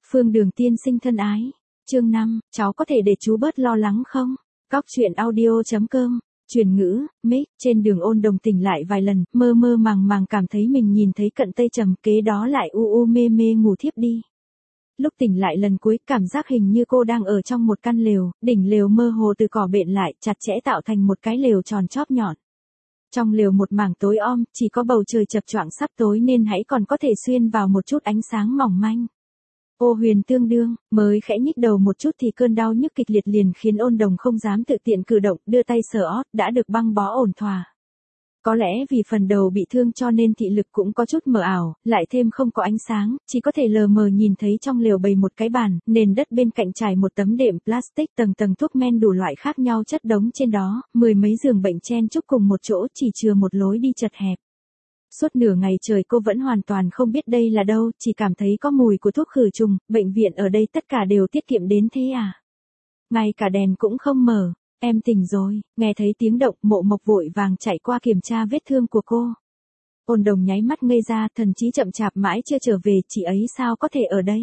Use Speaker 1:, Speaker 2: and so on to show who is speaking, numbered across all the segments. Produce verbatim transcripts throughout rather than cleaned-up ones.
Speaker 1: Phương Đường tiên sinh thân ái. Chương năm, cháu có thể để chú bớt lo lắng không? Cóc truyện audio.com. Truyền ngữ, mic, trên đường Ôn Đồng tỉnh lại vài lần, mơ mơ màng màng cảm thấy mình nhìn thấy Cận Tây Trầm, kế đó lại u u mê mê ngủ thiếp đi. Lúc tỉnh lại lần cuối, cảm giác hình như cô đang ở trong một căn lều, đỉnh lều mơ hồ từ cỏ bện lại, chặt chẽ tạo thành một cái lều tròn chóp nhọn. Trong lều một mảng tối om, chỉ có bầu trời chập choạng sắp tối nên hãy còn có thể xuyên vào một chút ánh sáng mỏng manh. Ô Huyền tương đương, mới khẽ nhích đầu một chút thì cơn đau nhức kịch liệt liền khiến Ôn Đồng không dám tự tiện cử động, đưa tay sờ ót, đã được băng bó ổn thỏa. Có lẽ vì phần đầu bị thương cho nên thị lực cũng có chút mờ ảo, lại thêm không có ánh sáng, chỉ có thể lờ mờ nhìn thấy trong lều bày một cái bàn, nền đất bên cạnh trải một tấm đệm plastic, tầng tầng thuốc men đủ loại khác nhau chất đống trên đó, mười mấy giường bệnh chen chúc cùng một chỗ, chỉ chừa một lối đi chật hẹp. Suốt nửa ngày trời cô vẫn hoàn toàn không biết đây là đâu, chỉ cảm thấy có mùi của thuốc khử trùng, bệnh viện ở đây tất cả đều tiết kiệm đến thế à? Ngay cả đèn cũng không mở. Em tỉnh rồi, nghe thấy tiếng động, Mộ Mộc vội vàng chạy qua kiểm tra vết thương của cô. Ôn Đồng nháy mắt ngây ra, thần trí chậm chạp mãi chưa trở về, chị ấy sao có thể ở đây?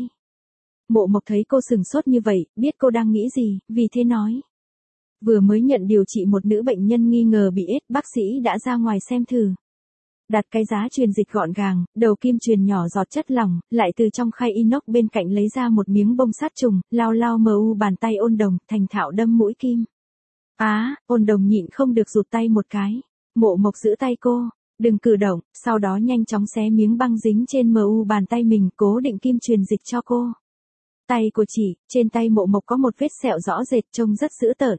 Speaker 1: Mộ Mộc thấy cô sừng sốt như vậy, biết cô đang nghĩ gì, vì thế nói. Vừa mới nhận điều trị một nữ bệnh nhân nghi ngờ bị ết, bác sĩ đã ra ngoài xem thử. Đặt cái giá truyền dịch gọn gàng, đầu kim truyền nhỏ giọt chất lỏng, lại từ trong khay inox bên cạnh lấy ra một miếng bông sát trùng, lao lao mờ u bàn tay Ôn Đồng, thành thạo đâm mũi kim. Á, à, Ôn Đồng nhịn không được rụt tay một cái. Mộ Mộc giữ tay cô, đừng cử động, sau đó nhanh chóng xé miếng băng dính trên mờ u bàn tay mình, cố định kim truyền dịch cho cô. Tay của chị, trên tay Mộ Mộc có một vết sẹo rõ rệt, trông rất dữ tợn.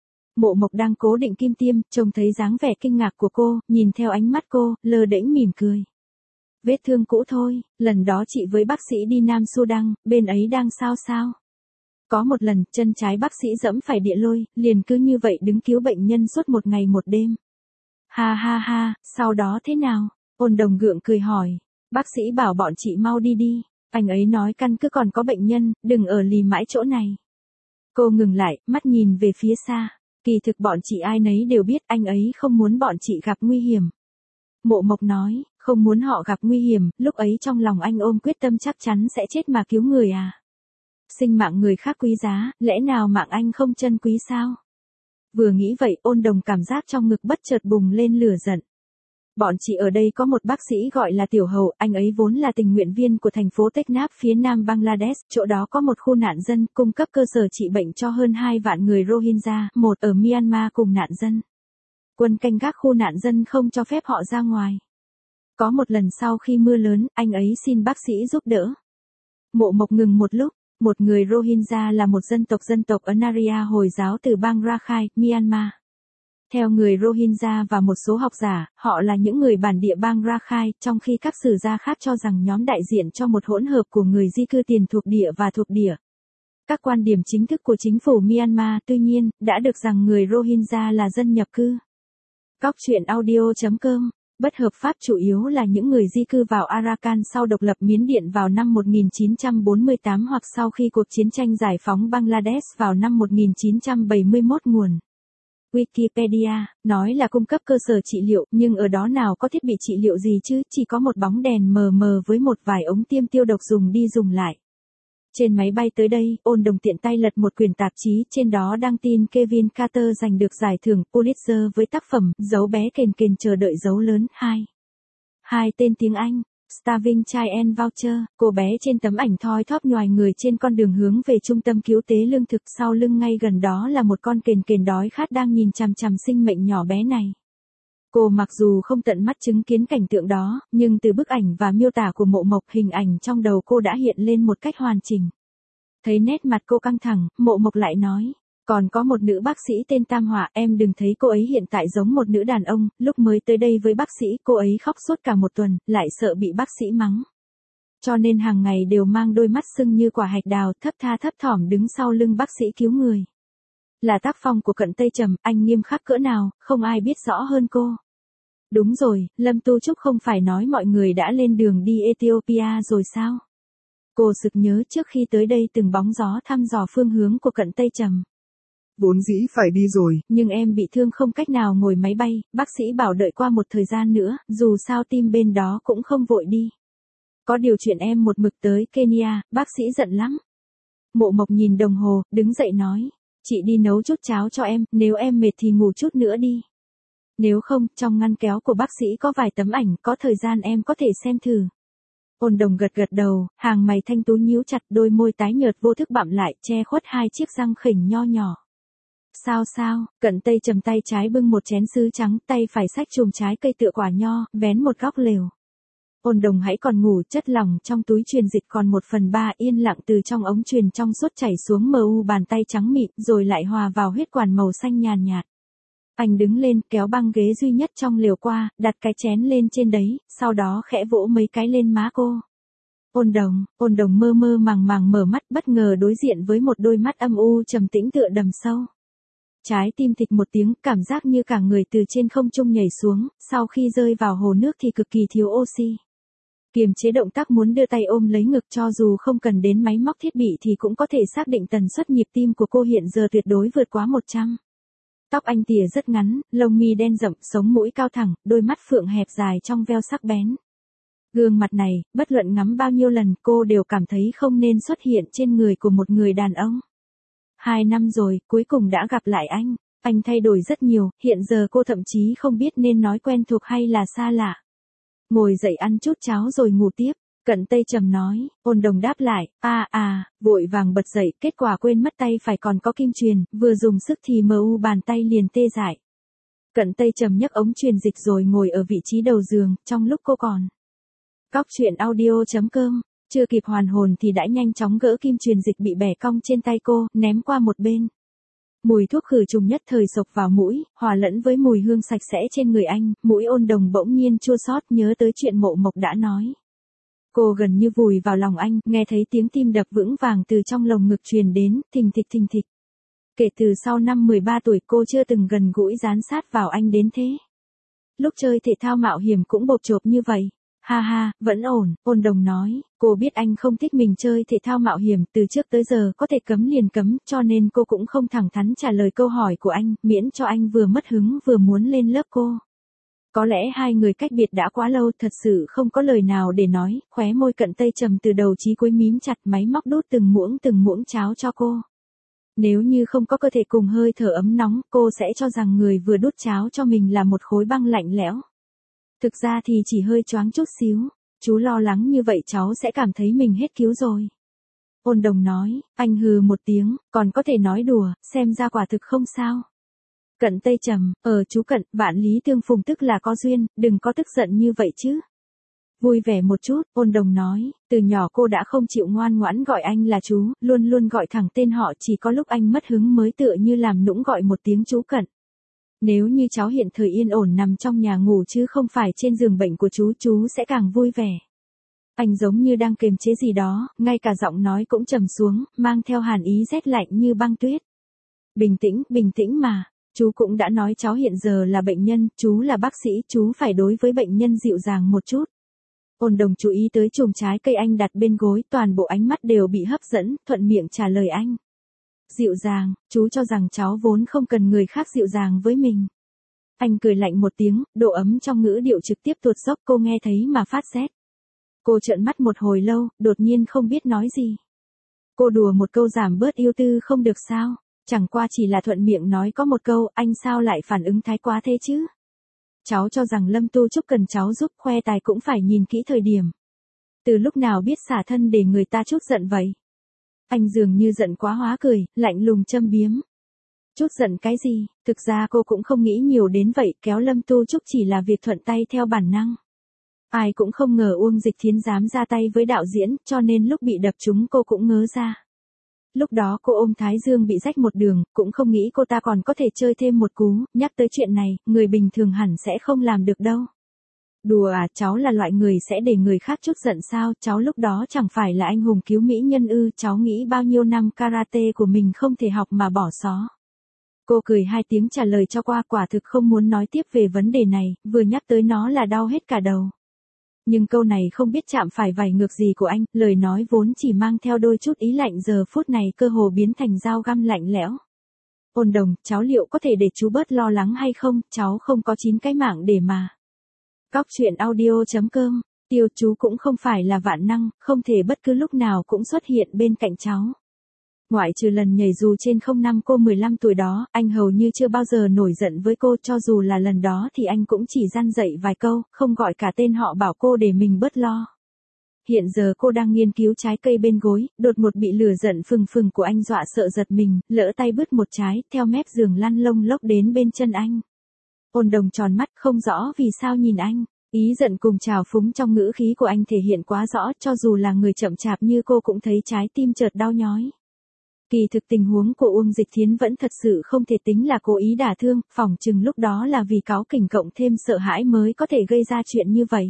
Speaker 1: Mộ Mộc đang cố định kim tiêm, trông thấy dáng vẻ kinh ngạc của cô, nhìn theo ánh mắt cô, lơ đễnh mỉm cười. Vết thương cũ thôi, lần đó chị với bác sĩ đi Nam Sudan, bên ấy đang sao sao? Có một lần, chân trái bác sĩ dẫm phải địa lôi, liền cứ như vậy đứng cứu bệnh nhân suốt một ngày một đêm. Ha ha ha, sau đó thế nào? Ôn Đồng gượng cười hỏi. Bác sĩ bảo bọn chị mau đi đi, anh ấy nói căn cứ còn có bệnh nhân, đừng ở lì mãi chỗ này. Cô ngừng lại, mắt nhìn về phía xa. Kỳ thực bọn chị ai nấy đều biết anh ấy không muốn bọn chị gặp nguy hiểm. Mộ Mộc nói, không muốn họ gặp nguy hiểm, lúc ấy trong lòng anh ôm quyết tâm chắc chắn sẽ chết mà cứu người à. Sinh mạng người khác quý giá, lẽ nào mạng anh không trân quý sao? Vừa nghĩ vậy, Ôn Đồng cảm giác trong ngực bất chợt bùng lên lửa giận. Bọn chị ở đây có một bác sĩ gọi là Tiểu Hầu, anh ấy vốn là tình nguyện viên của thành phố Teknaf phía nam Bangladesh, chỗ đó có một khu nạn dân, cung cấp cơ sở trị bệnh cho hơn hai vạn người Rohingya, một ở Myanmar cùng nạn dân. Quân canh gác khu nạn dân không cho phép họ ra ngoài. Có một lần sau khi mưa lớn, anh ấy xin bác sĩ giúp đỡ. Mộ Mộc ngừng một lúc. Một người Rohingya là một dân tộc dân tộc Anaria Hồi giáo từ bang Rakhine, Myanmar. Theo người Rohingya và một số học giả, họ là những người bản địa bang Rakhine, trong khi các sử gia khác cho rằng nhóm đại diện cho một hỗn hợp của người di cư tiền thuộc địa và thuộc địa. Các quan điểm chính thức của chính phủ Myanmar, tuy nhiên, đã được rằng người Rohingya là dân nhập cư. Cóc truyện audio.com. Bất hợp pháp chủ yếu là những người di cư vào Arakan sau độc lập Miến Điện vào năm một nghìn chín trăm bốn mươi tám hoặc sau khi cuộc chiến tranh giải phóng Bangladesh vào năm một nghìn chín trăm bảy mươi mốt. Nguồn Wikipedia nói là cung cấp cơ sở trị liệu, nhưng ở đó nào có thiết bị trị liệu gì chứ, chỉ có một bóng đèn mờ mờ với một vài ống tiêm tiêu độc dùng đi dùng lại. Trên máy bay tới đây, Ôn Đồng tiện tay lật một quyển tạp chí, trên đó đăng tin Kevin Carter giành được giải thưởng Pulitzer với tác phẩm Dấu bé kền kền chờ đợi dấu lớn hai. Hai tên tiếng Anh, Starving Child and Voucher, cô bé trên tấm ảnh thoi thóp nhoài người trên con đường hướng về trung tâm cứu tế lương thực, sau lưng ngay gần đó là một con kền kền đói khát đang nhìn chằm chằm sinh mệnh nhỏ bé này. Cô mặc dù không tận mắt chứng kiến cảnh tượng đó, nhưng từ bức ảnh và miêu tả của Mộ Mộc, hình ảnh trong đầu cô đã hiện lên một cách hoàn chỉnh. Thấy nét mặt cô căng thẳng, Mộ Mộc lại nói, còn có một nữ bác sĩ tên Tam Họa, em đừng thấy cô ấy hiện tại giống một nữ đàn ông, lúc mới tới đây với bác sĩ cô ấy khóc suốt cả một tuần, lại sợ bị bác sĩ mắng. Cho nên hàng ngày đều mang đôi mắt sưng như quả hạch đào, thấp tha thấp thỏm đứng sau lưng bác sĩ cứu người. Là tác phong của Cận Tây Trầm, anh nghiêm khắc cỡ nào, không ai biết rõ hơn cô. Đúng rồi, Lâm Tu Trúc không phải nói mọi người đã lên đường đi Ethiopia rồi sao? Cô sực nhớ trước khi tới đây từng bóng gió thăm dò phương hướng của Cận Tây Trầm.
Speaker 2: Vốn dĩ phải đi rồi.
Speaker 1: Nhưng em bị thương không cách nào ngồi máy bay, bác sĩ bảo đợi qua một thời gian nữa, dù sao tim bên đó cũng không vội đi. Có điều chuyện em một mực tới Kenya, bác sĩ giận lắm. Mộ Mộc nhìn đồng hồ, đứng dậy nói. Chị đi nấu chút cháo cho em, nếu em mệt thì ngủ chút nữa đi. Nếu không, trong ngăn kéo của bác sĩ có vài tấm ảnh, có thời gian em có thể xem thử. Ôn Đồng gật gật đầu, hàng mày thanh tú nhíu chặt, đôi môi tái nhợt vô thức bặm lại, che khuất hai chiếc răng khỉnh nho nhỏ. Sao sao, Cận Tây Trầm tay trái bưng một chén sứ trắng, tay phải xách chùm trái cây tựa quả nho, vén một góc lều. Ôn Đồng hãy còn ngủ, chất lỏng trong túi truyền dịch còn một phần ba yên lặng từ trong ống truyền trong suốt chảy xuống mờ u bàn tay trắng mịn, rồi lại hòa vào huyết quản màu xanh nhàn nhạt. Anh đứng lên, kéo băng ghế duy nhất trong lều qua, đặt cái chén lên trên đấy, sau đó khẽ vỗ mấy cái lên má cô. Ôn Đồng, Ôn Đồng mơ mơ màng màng mở mắt, bất ngờ đối diện với một đôi mắt âm u trầm tĩnh tựa đầm sâu. Trái tim thịch một tiếng, cảm giác như cả người từ trên không trung nhảy xuống, sau khi rơi vào hồ nước thì cực kỳ thiếu oxy. Kiềm chế động tác muốn đưa tay ôm lấy ngực, cho dù không cần đến máy móc thiết bị thì cũng có thể xác định tần suất nhịp tim của cô hiện giờ tuyệt đối vượt quá một trăm. Tóc anh tỉa rất ngắn, lông mi đen rậm, sống mũi cao thẳng, đôi mắt phượng hẹp dài trong veo sắc bén. Gương mặt này, bất luận ngắm bao nhiêu lần cô đều cảm thấy không nên xuất hiện trên người của một người đàn ông. Hai năm rồi, cuối cùng đã gặp lại anh. Anh thay đổi rất nhiều, hiện giờ cô thậm chí không biết nên nói quen thuộc hay là xa lạ. Ngồi dậy ăn chút cháo rồi ngủ tiếp. Cận Tây Trầm nói. Ôn Đồng đáp lại, à à, vội vàng bật dậy, kết quả quên mất tay phải còn có kim truyền, vừa dùng sức thì mờ u bàn tay liền tê dại. Cận Tây Trầm nhấc ống truyền dịch rồi ngồi ở vị trí đầu giường, trong lúc cô còn. Cóc truyện audio chấm com, chưa kịp hoàn hồn thì đã nhanh chóng gỡ kim truyền dịch bị bẻ cong trên tay cô, ném qua một bên. Mùi thuốc khử trùng nhất thời xộc vào mũi, hòa lẫn với mùi hương sạch sẽ trên người anh, mũi Ôn Đồng bỗng nhiên chua xót nhớ tới chuyện Mộ Mộc đã nói. Cô gần như vùi vào lòng anh, nghe thấy tiếng tim đập vững vàng từ trong lồng ngực truyền đến, thình thịch thình thịch. Kể từ sau năm mười ba tuổi cô chưa từng gần gũi dán sát vào anh đến thế. Lúc chơi thể thao mạo hiểm cũng bộp chộp như vậy. Ha ha, vẫn ổn, Ôn Đồng nói, cô biết anh không thích mình chơi thể thao mạo hiểm, từ trước tới giờ có thể cấm liền cấm, cho nên cô cũng không thẳng thắn trả lời câu hỏi của anh, miễn cho anh vừa mất hứng vừa muốn lên lớp cô. Có lẽ hai người cách biệt đã quá lâu, thật sự không có lời nào để nói, khóe môi Cận Tây Trầm từ đầu chí cuối mím chặt, máy móc đút từng muỗng từng muỗng cháo cho cô. Nếu như không có cơ thể cùng hơi thở ấm nóng, cô sẽ cho rằng người vừa đút cháo cho mình là một khối băng lạnh lẽo. Thực ra thì chỉ hơi choáng chút xíu, chú lo lắng như vậy cháu sẽ cảm thấy mình hết cứu rồi. Ôn Đồng nói, anh hừ một tiếng, còn có thể nói đùa, xem ra quả thực không sao. Cận Tây Trầm, ờ chú Cận, vạn lý tương phùng tức là có duyên, đừng có tức giận như vậy chứ. Vui vẻ một chút, Ôn Đồng nói, từ nhỏ cô đã không chịu ngoan ngoãn gọi anh là chú, luôn luôn gọi thẳng tên họ, chỉ có lúc anh mất hứng mới tựa như làm nũng gọi một tiếng chú Cận. Nếu như cháu hiện thời yên ổn nằm trong nhà ngủ chứ không phải trên giường bệnh của chú, chú sẽ càng vui vẻ. Anh giống như đang kiềm chế gì đó, ngay cả giọng nói cũng trầm xuống, mang theo hàn ý rét lạnh như băng tuyết. Bình tĩnh, bình tĩnh mà, chú cũng đã nói cháu hiện giờ là bệnh nhân, chú là bác sĩ, chú phải đối với bệnh nhân dịu dàng một chút. Ôn Đồng chú ý tới chùm trái cây anh đặt bên gối, toàn bộ ánh mắt đều bị hấp dẫn, thuận miệng trả lời anh. Dịu dàng, chú cho rằng cháu vốn không cần người khác dịu dàng với mình. Anh cười lạnh một tiếng, độ ấm trong ngữ điệu trực tiếp tuột dốc, cô nghe thấy mà phát rét. Cô trợn mắt một hồi lâu, đột nhiên không biết nói gì. Cô đùa một câu giảm bớt yêu tư không được sao, chẳng qua chỉ là thuận miệng nói có một câu, anh sao lại phản ứng thái quá thế chứ. Cháu cho rằng Lâm Tu Trúc cần cháu giúp, khoe tài cũng phải nhìn kỹ thời điểm. Từ lúc nào biết xả thân để người ta chút giận vậy? Anh dường như giận quá hóa cười, lạnh lùng châm biếm. Chút giận cái gì, thực ra cô cũng không nghĩ nhiều đến vậy, kéo Lâm Tu Trúc chỉ là việc thuận tay theo bản năng. Ai cũng không ngờ Uông Dịch Thiến dám ra tay với đạo diễn, cho nên lúc bị đập trúng cô cũng ngớ ra. Lúc đó cô ôm Thái Dương bị rách một đường, cũng không nghĩ cô ta còn có thể chơi thêm một cú, nhắc tới chuyện này, người bình thường hẳn sẽ không làm được đâu. Đùa à, cháu là loại người sẽ để người khác chút giận sao, cháu lúc đó chẳng phải là anh hùng cứu mỹ nhân ư, cháu nghĩ bao nhiêu năm karate của mình không thể học mà bỏ xó. Cô cười hai tiếng trả lời cho qua, quả thực không muốn nói tiếp về vấn đề này, vừa nhắc tới nó là đau hết cả đầu. Nhưng câu này không biết chạm phải vải ngược gì của anh, lời nói vốn chỉ mang theo đôi chút ý lạnh giờ phút này cơ hồ biến thành dao găm lạnh lẽo. Ôn Đồng, cháu liệu có thể để chú bớt lo lắng hay không, cháu không có chín cái mạng để mà. Cóc truyện audio chấm com tiêu, chú cũng không phải là vạn năng, không thể bất cứ lúc nào cũng xuất hiện bên cạnh cháu. Ngoại trừ lần nhảy dù trên không năm cô mười lăm tuổi đó, anh hầu như chưa bao giờ nổi giận với cô, cho dù là lần đó thì anh cũng chỉ răn dạy vài câu, không gọi cả tên họ bảo cô để mình bớt lo. Hiện giờ cô đang nghiên cứu trái cây bên gối, đột ngột bị lửa giận phừng phừng của anh dọa sợ giật mình, lỡ tay bứt một trái, theo mép giường lăn lông lốc đến bên chân anh. Ôn Đồng tròn mắt không rõ vì sao nhìn anh, ý giận cùng trào phúng trong ngữ khí của anh thể hiện quá rõ, cho dù là người chậm chạp như cô cũng thấy trái tim chợt đau nhói. Kỳ thực tình huống của Uông Dịch Thiến vẫn thật sự không thể tính là cố ý đả thương, phỏng chừng lúc đó là vì cáu kỉnh cộng thêm sợ hãi mới có thể gây ra chuyện như vậy.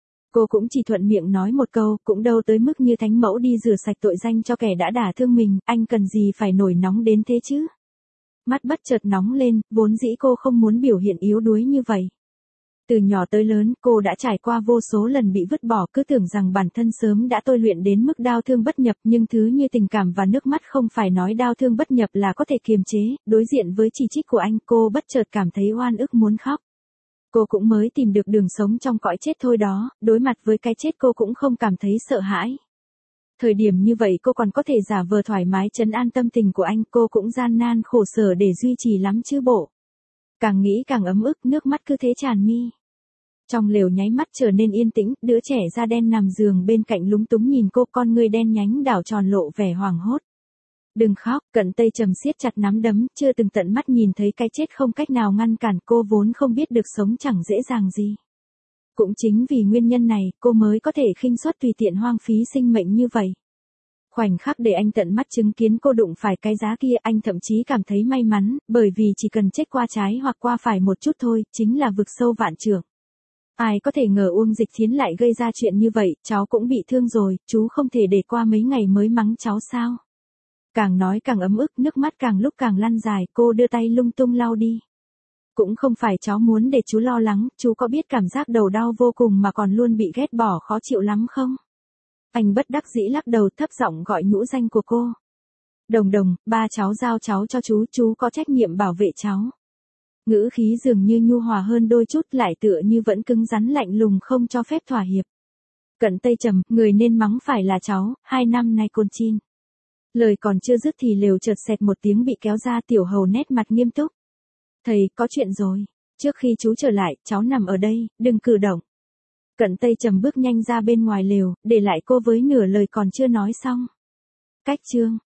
Speaker 1: Cô cũng chỉ thuận miệng nói một câu, cũng đâu tới mức như thánh mẫu đi rửa sạch tội danh cho kẻ đã đả thương mình, anh cần gì phải nổi nóng đến thế chứ? Mắt bất chợt nóng lên, vốn dĩ cô không muốn biểu hiện yếu đuối như vậy. Từ nhỏ tới lớn, cô đã trải qua vô số lần bị vứt bỏ, cứ tưởng rằng bản thân sớm đã tôi luyện đến mức đau thương bất nhập, nhưng thứ như tình cảm và nước mắt không phải nói đau thương bất nhập là có thể kiềm chế, đối diện với chỉ trích của anh, cô bất chợt cảm thấy oan ức muốn khóc. Cô cũng mới tìm được đường sống trong cõi chết thôi đó, đối mặt với cái chết cô cũng không cảm thấy sợ hãi. Thời điểm như vậy cô còn có thể giả vờ thoải mái trấn an tâm tình của anh, cô cũng gian nan khổ sở để duy trì lắm chứ bộ. Càng nghĩ càng ấm ức, nước mắt cứ thế tràn mi. Trong lều nháy mắt trở nên yên tĩnh, đứa trẻ da đen nằm giường bên cạnh lúng túng nhìn cô, con người đen nhánh đảo tròn lộ vẻ hoảng hốt. Đừng khóc, Cận Tây Trầm siết chặt nắm đấm, chưa từng tận mắt nhìn thấy cái chết không cách nào ngăn cản, cô vốn không biết được sống chẳng dễ dàng gì. Cũng chính vì nguyên nhân này, cô mới có thể khinh suất tùy tiện hoang phí sinh mệnh như vậy. Khoảnh khắc để anh tận mắt chứng kiến cô đụng phải cái giá kia, anh thậm chí cảm thấy may mắn, bởi vì chỉ cần chết qua trái hoặc qua phải một chút thôi, chính là vực sâu vạn trượng. Ai có thể ngờ Uông Dịch Thiến lại gây ra chuyện như vậy, cháu cũng bị thương rồi, chú không thể để qua mấy ngày mới mắng cháu sao? Càng nói càng ấm ức, nước mắt càng lúc càng lăn dài, cô đưa tay lung tung lau đi. Cũng không phải cháu muốn để chú lo lắng, chú có biết cảm giác đầu đau vô cùng mà còn luôn bị ghét bỏ khó chịu lắm không? Anh bất đắc dĩ lắc đầu, thấp giọng gọi nhũ danh của cô. Đồng Đồng, ba cháu giao cháu cho chú, chú có trách nhiệm bảo vệ cháu. Ngữ khí dường như nhu hòa hơn đôi chút, lại tựa như vẫn cứng rắn lạnh lùng không cho phép thỏa hiệp. Cận Tây Trầm, người nên mắng phải là cháu, hai năm nay côn chin. Lời còn chưa dứt thì lều chợt xẹt một tiếng bị kéo ra, Tiểu Hầu nét mặt nghiêm túc. Thầy, có chuyện rồi. Trước khi chú trở lại, cháu nằm ở đây, đừng cử động. Cận Tây Trầm bước nhanh ra bên ngoài lều, để lại cô với nửa lời còn chưa nói xong. Cách chương.